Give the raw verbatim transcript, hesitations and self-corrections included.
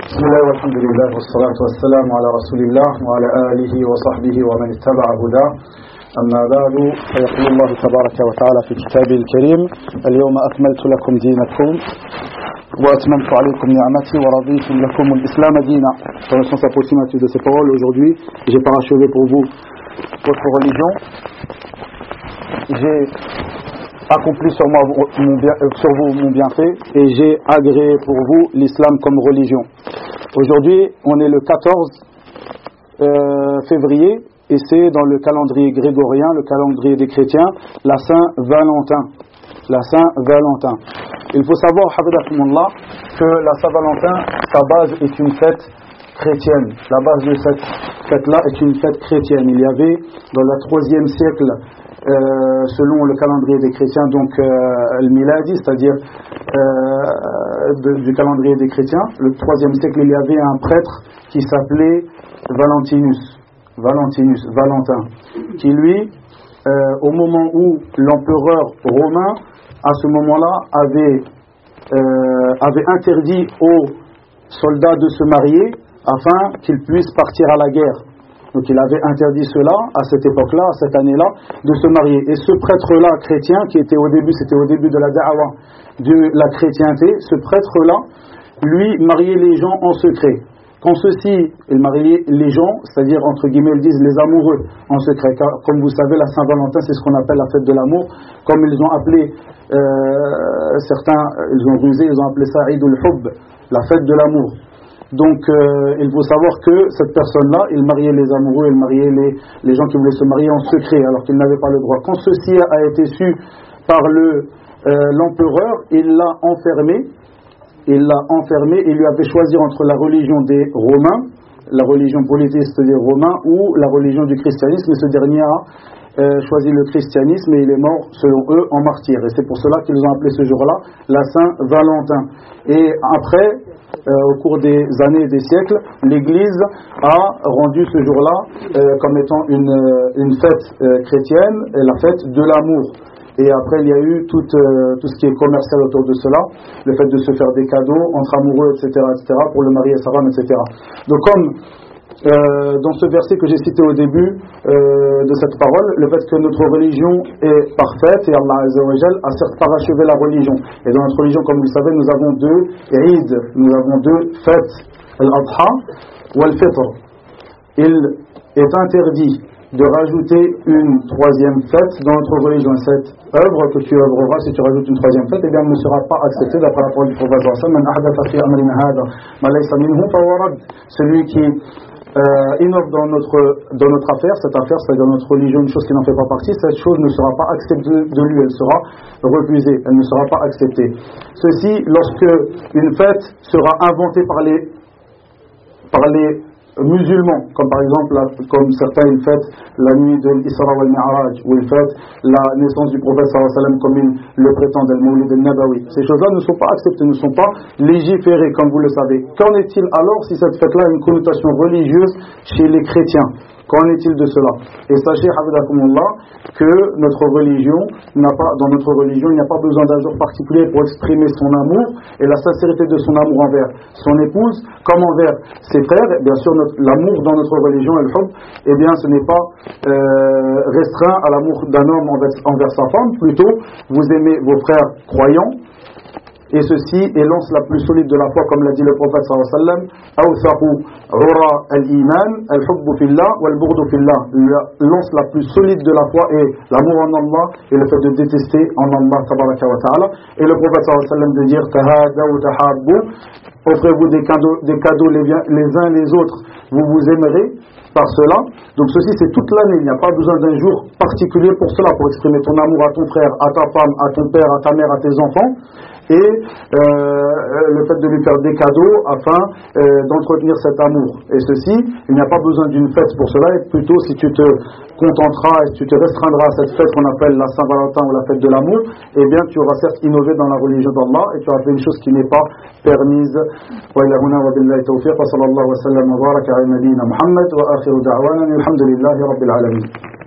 بسم الله والحمد لله والصلاة والسلام على رسول الله وعلى آله وصحبه ومن اتبع هداه أما بعد فيقول الله تبارك وتعالى في كتابه الكريم اليوم أكملت لكم دينكم وأتممت عليكم نعمتي ورضيت لكم الإسلام دينا. Dans le sens approximatif de ces paroles, aujourd'hui j'ai parachevé pour vous votre religion, j'ai accompli sur, moi, mon bien, sur vous mon bienfait et j'ai agréé pour vous l'islam comme religion. Aujourd'hui on est le quatorze euh, février et c'est dans le calendrier grégorien, le calendrier des chrétiens, la Saint-Valentin. La Saint-Valentin. Il faut savoir, Hafidakumullah, que la Saint-Valentin, sa base est une fête chrétienne. La base de cette fête-là est une fête chrétienne. Il y avait dans le troisième siècle, euh, selon le calendrier des chrétiens, donc euh, le Miladi, c'est-à-dire euh, de, du calendrier des chrétiens, le troisième siècle, il y avait un prêtre qui s'appelait Valentinus. Valentinus, Valentin, qui lui, euh, au moment où l'empereur romain, à ce moment-là, avait, euh, avait interdit aux soldats de se marier afin qu'ils puissent partir à la guerre. Donc il avait interdit cela à cette époque-là, à cette année-là, de se marier. Et ce prêtre-là, chrétien, qui était au début, c'était au début de la da'wa, de la chrétienté, ce prêtre-là, lui, mariait les gens en secret. Quand ceux-ci, ils mariaient les gens, c'est-à-dire entre guillemets, ils disent les amoureux en secret. Car, comme vous savez, la Saint-Valentin, c'est ce qu'on appelle la fête de l'amour. Comme ils ont appelé, euh, certains, ils ont rusé, ils ont appelé ça Eid al-Hubb, la fête de l'amour. Donc, euh, il faut savoir que cette personne-là, il mariait les amoureux, il mariait les, les gens qui voulaient se marier en secret, alors qu'ils n'avaient pas le droit. Quand ceci a été su par le, euh, l'empereur, il l'a enfermé. Il l'a enfermé et lui a fait choisir entre la religion des Romains, la religion polythéiste des Romains, ou la religion du christianisme. Et ce dernier a euh, choisi le christianisme et il est mort, selon eux, en martyr. Et c'est pour cela qu'ils ont appelé ce jour-là la Saint-Valentin. Et après, euh, au cours des années et des siècles, l'Église a rendu ce jour-là euh, comme étant une, une fête euh, chrétienne, et la fête de l'amour. Et après, il y a eu tout, euh, tout ce qui est commercial autour de cela, le fait de se faire des cadeaux entre amoureux, et cetera, et cetera, pour le mari et sa femme, et cetera. Donc, comme euh, dans ce verset que j'ai cité au début euh, de cette parole, le fait que notre religion est parfaite, et Allah Azza wa Jal a certes parachevé la religion. Et dans notre religion, comme vous le savez, nous avons deux Eid, nous avons deux fêtes, Al-Adha ou Al-Fitr. Il est interdit de rajouter une troisième fête dans notre religion. Cette œuvre que tu œuvreras, si tu rajoutes une troisième fête, eh bien, elle ne sera pas acceptée d'après la parole du prophète. Celui qui euh, innove dans notre, dans notre affaire, cette affaire, c'est-à-dire dans notre religion, une chose qui n'en fait pas partie, cette chose ne sera pas acceptée de lui, elle sera refusée, elle ne sera pas acceptée. Ceci, lorsque une fête sera inventée par les, par les musulmans, comme par exemple, comme certains ils fêtent la nuit de l'Isra wal Mi'raj, ou ils fêtent la naissance du prophète sallallahu alayhi wa sallam comme ils le prétendent, al-Mawlid al-Nabawi. Ces choses-là ne sont pas acceptées, ne sont pas légiférées, comme vous le savez. Qu'en est-il alors si cette fête-là a une connotation religieuse chez les chrétiens? Qu'en est-il de cela? Et sachez, Hafidakumullah, que notre religion n'a pas, dans notre religion, il n'y a pas besoin d'un jour particulier pour exprimer son amour et la sincérité de son amour envers son épouse, comme envers ses frères. Et bien sûr, notre, l'amour dans notre religion, al-Hubb, eh bien, ce n'est pas euh, restreint à l'amour d'un homme envers, envers sa femme. Plutôt, vous aimez vos frères croyants. Et ceci est l'anse la plus solide de la foi, comme l'a dit le prophète sallallahu alayhi wa sallam, awthaqu ura al-iman al-hubbu fillah wal-bughdu fillah. L'anse la plus solide de la foi est l'amour en Allah et le fait de détester en Allah tabaraka wa ta'ala. Et le prophète sallallahu alayhi wa sallam de dire tahadaw tahabbu, offrez-vous des cadeaux, des cadeaux les, les uns les autres, vous vous aimerez par cela. Donc ceci c'est toute l'année, il n'y a pas besoin d'un jour particulier pour cela, pour exprimer ton amour à ton frère, à ta femme, à ton père, à ta mère, à tes enfants, et euh, le fait de lui faire des cadeaux afin euh, d'entretenir cet amour. Et ceci, il n'y a pas besoin d'une fête pour cela, et plutôt si tu te contenteras et si tu te restreindras à cette fête qu'on appelle la Saint-Valentin ou la fête de l'amour, eh bien tu auras certes innové dans la religion d'Allah et tu auras fait une chose qui n'est pas permise. Wa ila huna wa billahi tawfiq wa sallallahu wa sallam wa baraka ala nabiyyina Muhammad wa akhiru da'wana alhamdulillahi rabbil alamin.